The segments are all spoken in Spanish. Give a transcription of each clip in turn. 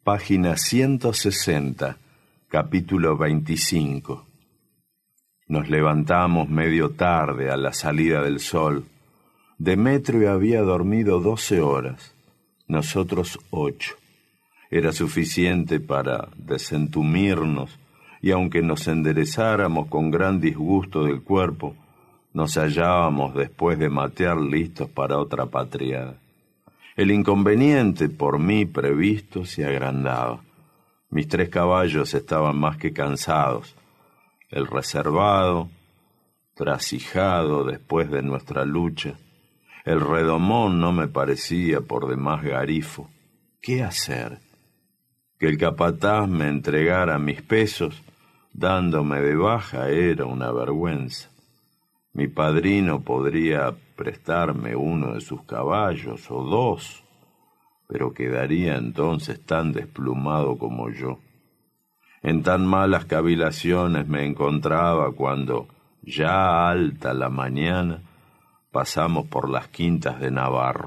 Página 160, capítulo 25. Nos levantamos medio tarde a la salida del sol. Demetrio había dormido 12 horas, nosotros 8. Era suficiente para desentumirnos, y aunque nos enderezáramos con gran disgusto del cuerpo, nos hallábamos después de matear listos para otra patriada. El inconveniente por mí previsto se agrandaba. Mis 3 caballos estaban más que cansados. El reservado, trasijado después de nuestra lucha. El redomón no me parecía por demás garifo. ¿Qué hacer? Que el capataz me entregara mis pesos, dándome de baja, era una vergüenza. Mi padrino podría prestarme uno de sus caballos o 2, pero quedaría entonces tan desplumado como yo. En tan malas cavilaciones me encontraba cuando, ya alta la mañana, pasamos por las quintas de Navarro.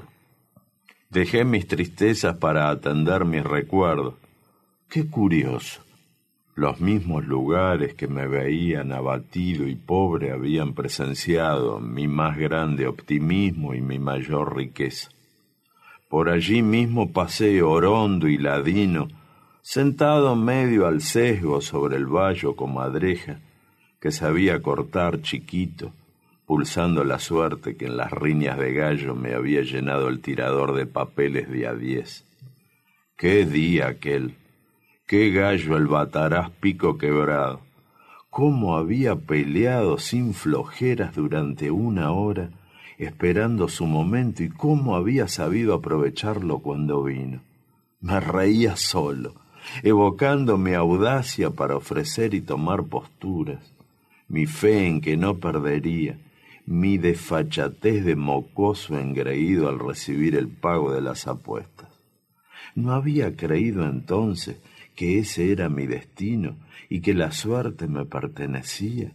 Dejé mis tristezas para atender mis recuerdos. Qué curioso. Los mismos lugares que me veían abatido y pobre habían presenciado mi más grande optimismo y mi mayor riqueza. Por allí mismo pasé Orondo y Ladino, sentado medio al sesgo sobre el vallo comadreja, que sabía cortar chiquito, pulsando la suerte que en las riñas de gallo me había llenado el tirador de papeles de A10. ¡Qué día aquel! ¡Qué gallo el Bataraz pico quebrado! Cómo había peleado sin flojeras durante 1 hora, esperando su momento, y cómo había sabido aprovecharlo cuando vino. Me reía solo, evocando mi audacia para ofrecer y tomar posturas, mi fe en que no perdería, mi desfachatez de mocoso engreído al recibir el pago de las apuestas. No había creído entonces que ese era mi destino y que la suerte me pertenecía.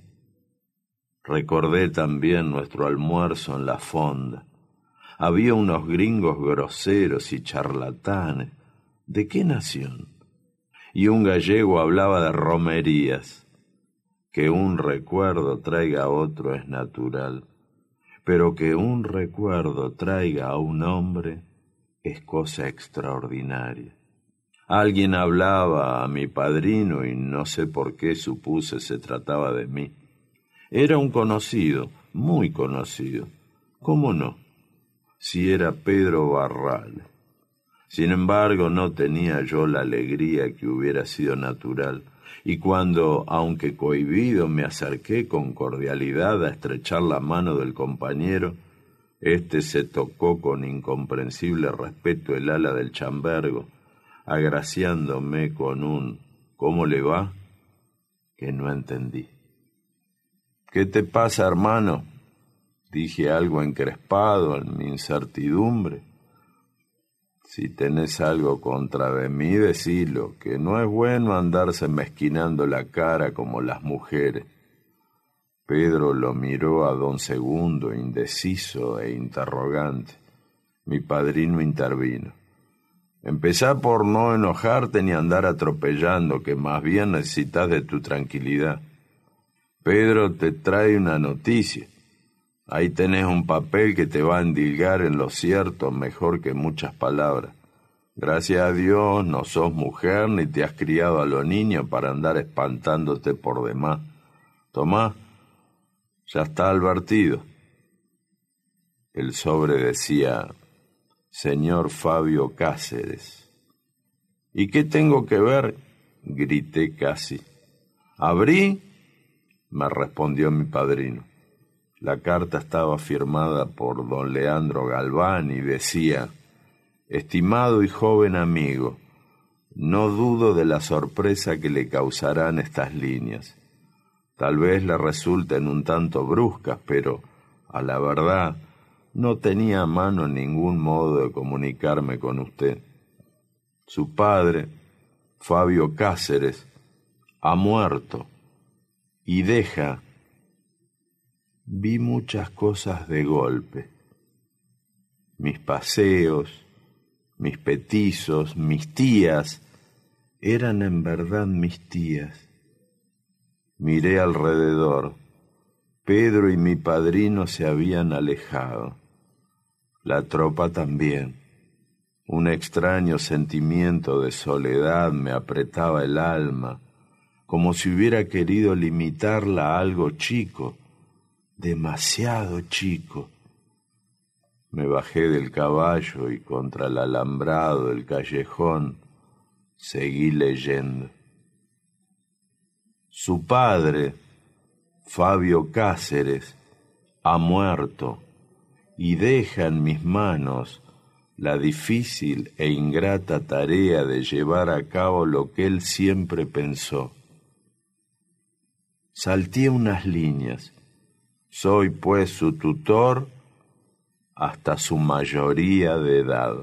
Recordé también nuestro almuerzo en la fonda. Había unos gringos groseros y charlatanes. ¿De qué nación? Y un gallego hablaba de romerías. Que un recuerdo traiga a otro es natural, pero que un recuerdo traiga a un hombre es cosa extraordinaria. Alguien hablaba a mi padrino y no sé por qué supuse se trataba de mí. Era un conocido, muy conocido. ¿Cómo no? Si era Pedro Barral. Sin embargo, no tenía yo la alegría que hubiera sido natural, y cuando, aunque cohibido, me acerqué con cordialidad a estrechar la mano del compañero, éste se tocó con incomprensible respeto el ala del chambergo, agraciándome con un «¿Cómo le va?», que no entendí. «¿Qué te pasa, hermano?», dije algo encrespado en mi incertidumbre. «Si tenés algo contra de mí, decilo, que no es bueno andarse mezquinando la cara como las mujeres». Pedro lo miró a don Segundo, indeciso e interrogante. Mi padrino intervino. «Empezá por no enojarte ni andar atropellando, que más bien necesitas de tu tranquilidad. Pedro te trae una noticia. Ahí tenés un papel que te va a endilgar en lo cierto mejor que muchas palabras. Gracias a Dios no sos mujer ni te has criado a los niños para andar espantándote por demás. Tomá, ya está advertido». El sobre decía: «Señor Fabio Cáceres». «¿Y qué tengo que ver?», grité casi. «¿Abrí?», me respondió mi padrino. La carta estaba firmada por don Leandro Galván y decía: «Estimado y joven amigo, no dudo de la sorpresa que le causarán estas líneas. Tal vez le resulten un tanto bruscas, pero, a la verdad, no tenía a mano ningún modo de comunicarme con usted. Su padre, Fabio Cáceres, ha muerto y deja». Vi muchas cosas de golpe. Mis paseos, mis petizos, mis tías, eran en verdad mis tías. Miré alrededor. Pedro y mi padrino se habían alejado. La tropa también. Un extraño sentimiento de soledad me apretaba el alma, como si hubiera querido limitarla a algo chico, demasiado chico. Me bajé del caballo y contra el alambrado del callejón seguí leyendo. Su padre, Fabio Cáceres, ha muerto y deja en mis manos la difícil e ingrata tarea de llevar a cabo lo que él siempre pensó. Salté unas líneas. Soy, pues, su tutor hasta su mayoría de edad.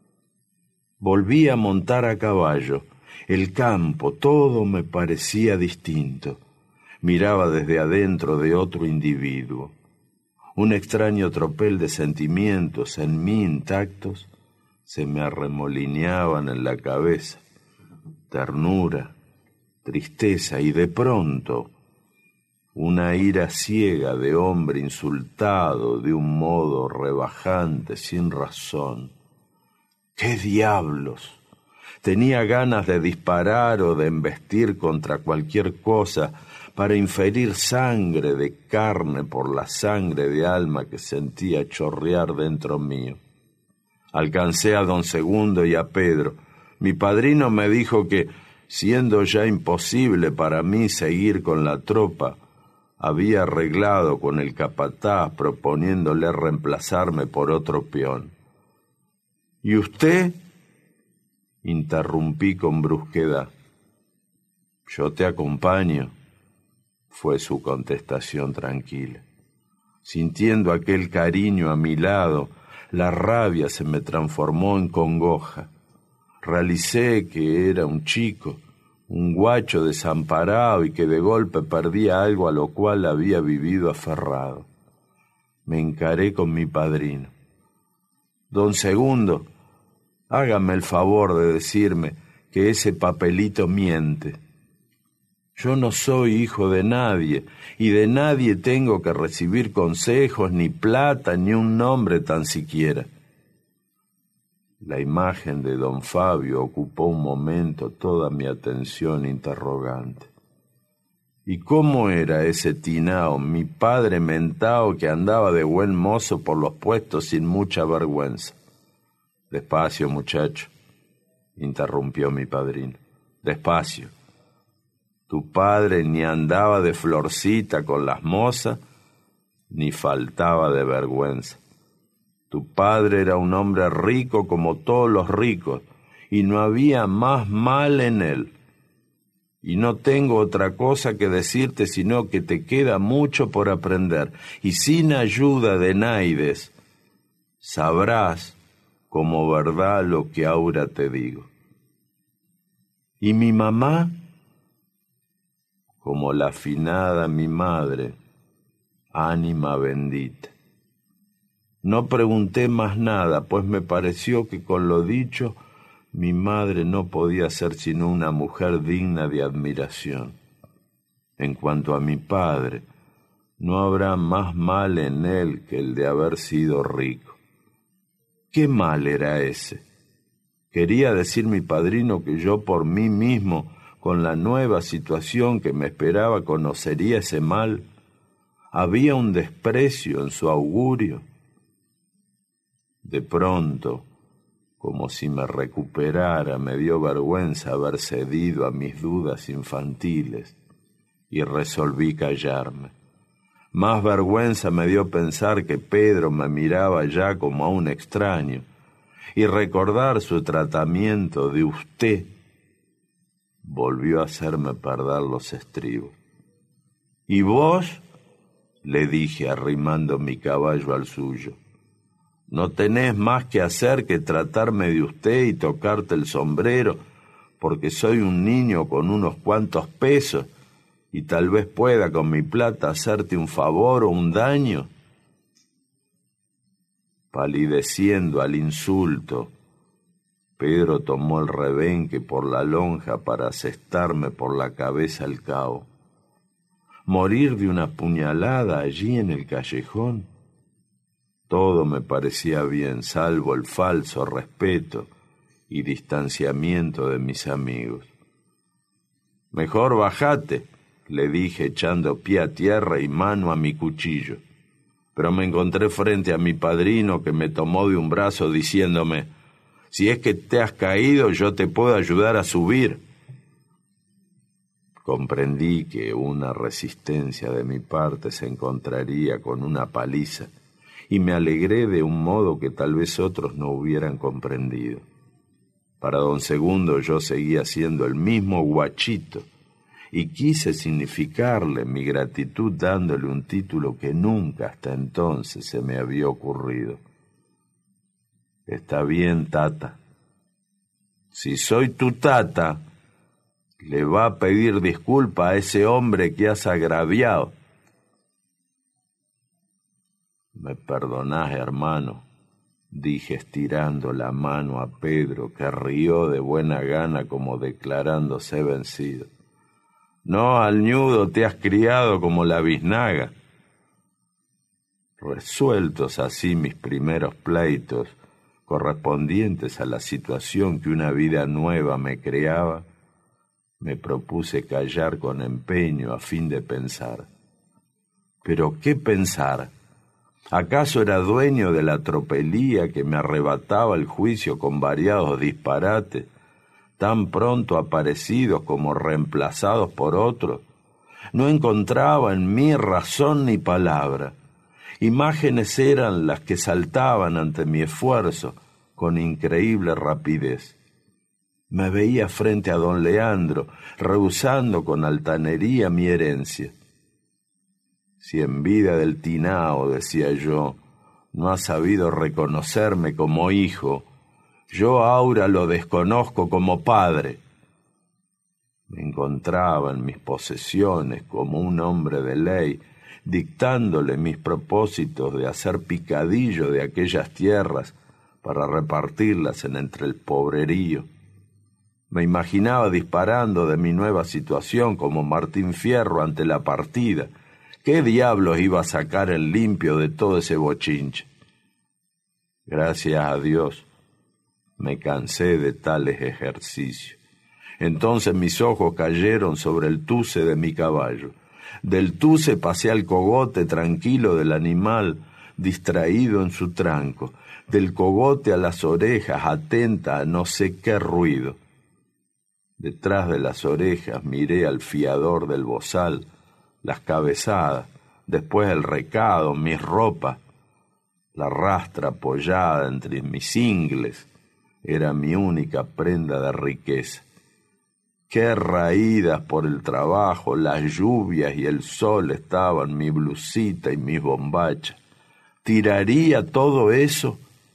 Volví a montar a caballo. El campo, todo me parecía distinto. Miraba desde adentro de otro individuo. Un extraño tropel de sentimientos en mí intactos se me arremolineaban en la cabeza. Ternura, tristeza y de pronto una ira ciega de hombre insultado de un modo rebajante, sin razón. ¡Qué diablos! Tenía ganas de disparar o de embestir contra cualquier cosa para inferir sangre de carne por la sangre de alma que sentía chorrear dentro mío. Alcancé a don Segundo y a Pedro. Mi padrino me dijo que, siendo ya imposible para mí seguir con la tropa, había arreglado con el capataz proponiéndole reemplazarme por otro peón. ¿Y usted? Interrumpí con brusquedad. Yo te acompaño, fue su contestación tranquila. Sintiendo aquel cariño a mi lado, la rabia se me transformó en congoja. Realicé que era un chico, un guacho desamparado y que de golpe perdía algo a lo cual había vivido aferrado. Me encaré con mi padrino. Don Segundo, hágame el favor de decirme que ese papelito miente. Yo no soy hijo de nadie, y de nadie tengo que recibir consejos, ni plata, ni un nombre tan siquiera. La imagen de don Fabio ocupó un momento toda mi atención interrogante. ¿Y cómo era ese tinao, mi padre mentao que andaba de buen mozo por los puestos sin mucha vergüenza? Despacio, muchacho, interrumpió mi padrino. Despacio. Tu padre ni andaba de florcita con las mozas, ni faltaba de vergüenza. Tu padre era un hombre rico como todos los ricos, y no había más mal en él. Y no tengo otra cosa que decirte sino que te queda mucho por aprender, y sin ayuda de naides sabrás como verdad lo que ahora te digo. ¿Y mi mamá? Como la afinada mi madre, ánima bendita. No pregunté más nada, pues me pareció que con lo dicho mi madre no podía ser sino una mujer digna de admiración. En cuanto a mi padre, no habrá más mal en él que el de haber sido rico. ¿Qué mal era ese? Quería decir mi padrino que yo por mí mismo, con la nueva situación que me esperaba, conocería ese mal. Había un desprecio en su augurio. De pronto, como si me recuperara, me dio vergüenza haber cedido a mis dudas infantiles y resolví callarme. Más vergüenza me dio pensar que Pedro me miraba ya como a un extraño y recordar su tratamiento de usted volvió a hacerme perder los estribos. ¿Y vos? Le dije arrimando mi caballo al suyo. No tenés más que hacer que tratarme de usted y tocarte el sombrero, porque soy un niño con unos cuantos pesos y tal vez pueda con mi plata hacerte un favor o un daño. Palideciendo al insulto, Pedro tomó el rebenque por la lonja para asestarme por la cabeza el cabo. Morir de una puñalada allí en el callejón. Todo me parecía bien, salvo el falso respeto y distanciamiento de mis amigos. «Mejor bajate», le dije echando pie a tierra y mano a mi cuchillo. Pero me encontré frente a mi padrino que me tomó de un brazo diciéndome: «Si es que te has caído, yo te puedo ayudar a subir». Comprendí que una resistencia de mi parte se encontraría con una paliza y me alegré de un modo que tal vez otros no hubieran comprendido. Para don Segundo yo seguía siendo el mismo guachito y quise significarle mi gratitud dándole un título que nunca hasta entonces se me había ocurrido. «Está bien, tata. Si soy tu tata, le va a pedir disculpa a ese hombre que has agraviado». «Me perdonás, hermano», dije estirando la mano a Pedro, que rió de buena gana como declarándose vencido. «No, al ñudo te has criado como la biznaga». Resueltos así mis primeros pleitos, correspondientes a la situación que una vida nueva me creaba, me propuse callar con empeño a fin de pensar. ¿Pero qué pensar? ¿Acaso era dueño de la tropelía que me arrebataba el juicio con variados disparates, tan pronto aparecidos como reemplazados por otros? No encontraba en mí razón ni palabra. Imágenes eran las que saltaban ante mi esfuerzo con increíble rapidez. Me veía frente a don Leandro, rehusando con altanería mi herencia. Si en vida del tinao, decía yo, no ha sabido reconocerme como hijo, yo ahora lo desconozco como padre. Me encontraba en mis posesiones como un hombre de ley, dictándole mis propósitos de hacer picadillo de aquellas tierras para repartirlas entre el pobrerío. Me imaginaba disparando de mi nueva situación como Martín Fierro ante la partida. ¿Qué diablos iba a sacar en limpio de todo ese bochinche? Gracias a Dios, me cansé de tales ejercicios. Entonces mis ojos cayeron sobre el tuce de mi caballo. Del tuce pasé al cogote tranquilo del animal, distraído en su tranco. Del cogote a las orejas, atenta a no sé qué ruido. Detrás de las orejas miré al fiador del bozal, las cabezadas, después el recado, mis ropas. La rastra apoyada entre mis ingles era mi única prenda de riqueza. Qué raídas por el trabajo, las lluvias y el sol estaban mi blusita y mis bombachas. ¿Tiraría todo eso?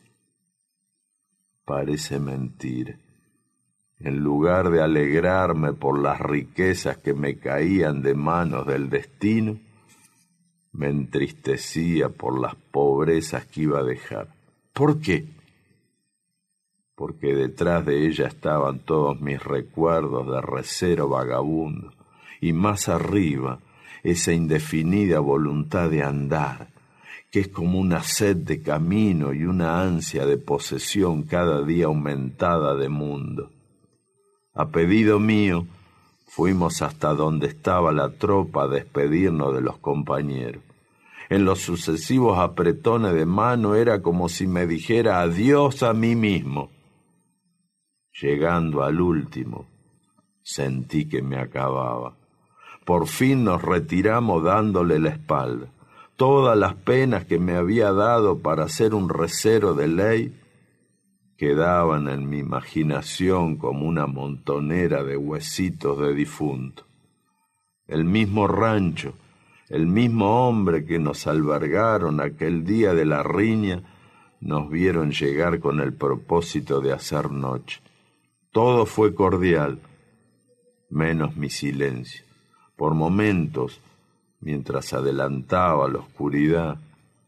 Parece mentira. En lugar de alegrarme por las riquezas que me caían de manos del destino, me entristecía por las pobrezas que iba a dejar. ¿Por qué? Porque detrás de ella estaban todos mis recuerdos de recero vagabundo, y más arriba esa indefinida voluntad de andar, que es como una sed de camino y una ansia de posesión cada día aumentada de mundo. A pedido mío, fuimos hasta donde estaba la tropa a despedirnos de los compañeros. En los sucesivos apretones de mano era como si me dijera adiós a mí mismo. Llegando al último, sentí que me acababa. Por fin nos retiramos dándole la espalda. Todas las penas que me había dado para ser un recero de ley quedaban en mi imaginación como una montonera de huesitos de difunto. El mismo rancho, el mismo hombre que nos albergaron aquel día de la riña, nos vieron llegar con el propósito de hacer noche. Todo fue cordial, menos mi silencio. Por momentos, mientras adelantaba la oscuridad,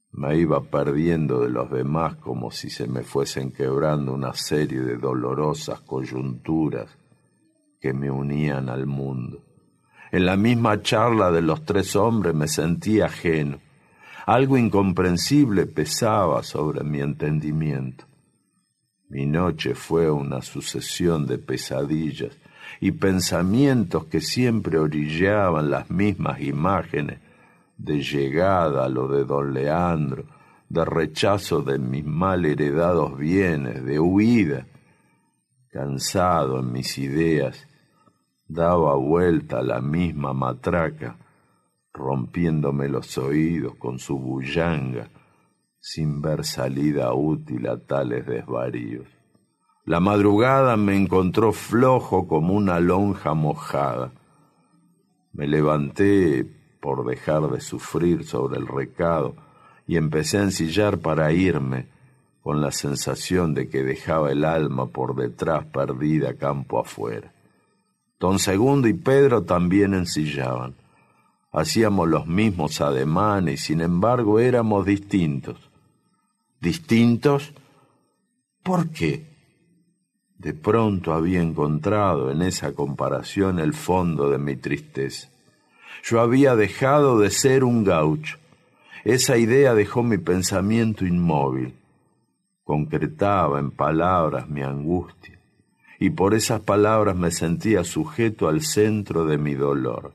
Me iba perdiendo de los demás como si se me fuesen quebrando una serie de dolorosas coyunturas que me unían al mundo. En la misma charla de los tres hombres me sentí ajeno. Algo incomprensible pesaba sobre mi entendimiento. Mi noche fue una sucesión de pesadillas y pensamientos que siempre orillaban las mismas imágenes de llegada a lo de don Leandro, de rechazo de mis mal heredados bienes, de huida. Cansado en mis ideas, daba vuelta a la misma matraca, rompiéndome los oídos con su bullanga, sin ver salida útil a tales desvaríos. La madrugada me encontró flojo como una lonja mojada. Me levanté por dejar de sufrir sobre el recado y empecé a ensillar para irme, con la sensación de que dejaba el alma por detrás perdida campo afuera. Don Segundo y Pedro también ensillaban. Hacíamos los mismos ademanes y sin embargo éramos distintos. ¿Distintos? ¿Por qué? De pronto había encontrado en esa comparación el fondo de mi tristeza. Yo había dejado de ser un gaucho. Esa idea dejó mi pensamiento inmóvil. Concretaba en palabras mi angustia, y por esas palabras me sentía sujeto al centro de mi dolor.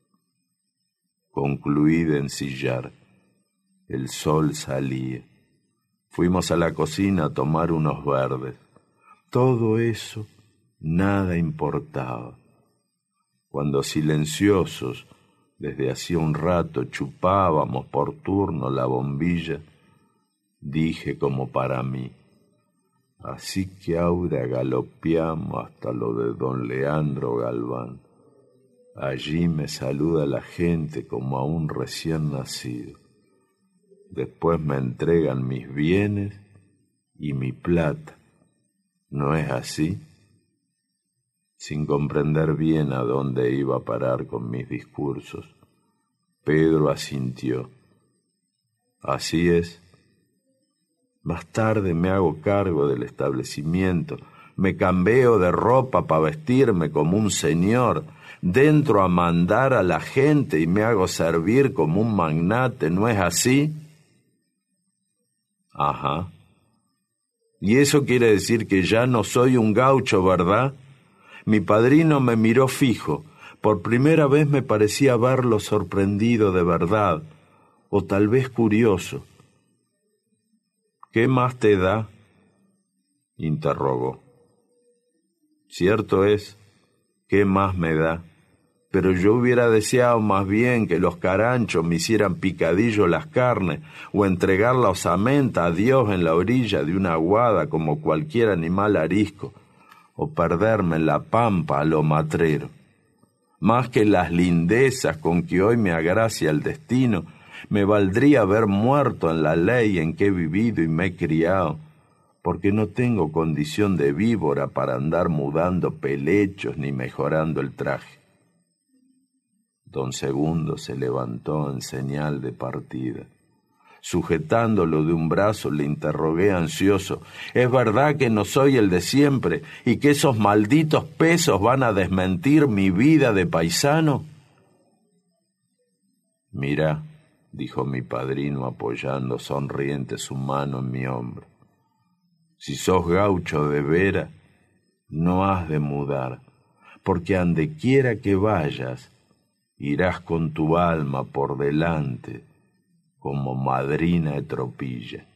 Concluí de ensillar. El sol salía. Fuimos a la cocina a tomar unos verdes. Todo eso nada importaba. Cuando silenciosos, desde hacía un rato, chupábamos por turno la bombilla, dije como para mí: así que ahora galopeamos hasta lo de don Leandro Galván. Allí me saluda la gente como a un recién nacido. Después me entregan mis bienes y mi plata. ¿No es así? Sin comprender bien a dónde iba a parar con mis discursos, Pedro asintió. Así es. Más tarde me hago cargo del establecimiento, me cambio de ropa para vestirme como un señor, dentro a mandar a la gente y me hago servir como un magnate, ¿no es así? Ajá. Y eso quiere decir que ya no soy un gaucho, ¿verdad? Mi padrino me miró fijo. Por primera vez me parecía verlo sorprendido de verdad, o tal vez curioso. ¿Qué más te da?, interrogó. Cierto es, ¿qué más me da? Pero yo hubiera deseado más bien que los caranchos me hicieran picadillo las carnes o entregar la osamenta a Dios en la orilla de una aguada como cualquier animal arisco, o perderme en la pampa a lo matrero. Más que las lindezas con que hoy me agracia el destino, me valdría haber muerto en la ley en que he vivido y me he criado, porque no tengo condición de víbora para andar mudando pelechos ni mejorando el traje. Don Segundo se levantó en señal de partida. Sujetándolo de un brazo, le interrogué ansioso: ¿es verdad que no soy el de siempre y que esos malditos pesos van a desmentir mi vida de paisano? Mira, dijo mi padrino apoyando sonriente su mano en mi hombro, si sos gaucho de veras, no has de mudar, porque ande quiera que vayas, irás con tu alma por delante como madrina de tropilla.